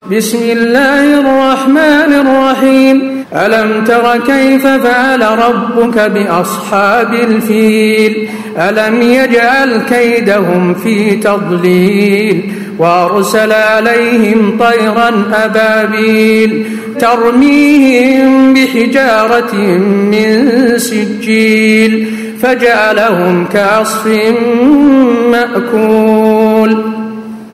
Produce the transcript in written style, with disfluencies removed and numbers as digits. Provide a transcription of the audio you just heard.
بسم الله الرحمن الرحيم ألم تر كيف فعل ربك بأصحاب الفيل ألم يجعل كيدهم في تضليل وأرسل عليهم طيرا أبابيل ترميهم بحجارة من سجيل فجعلهم كعصف مأكول.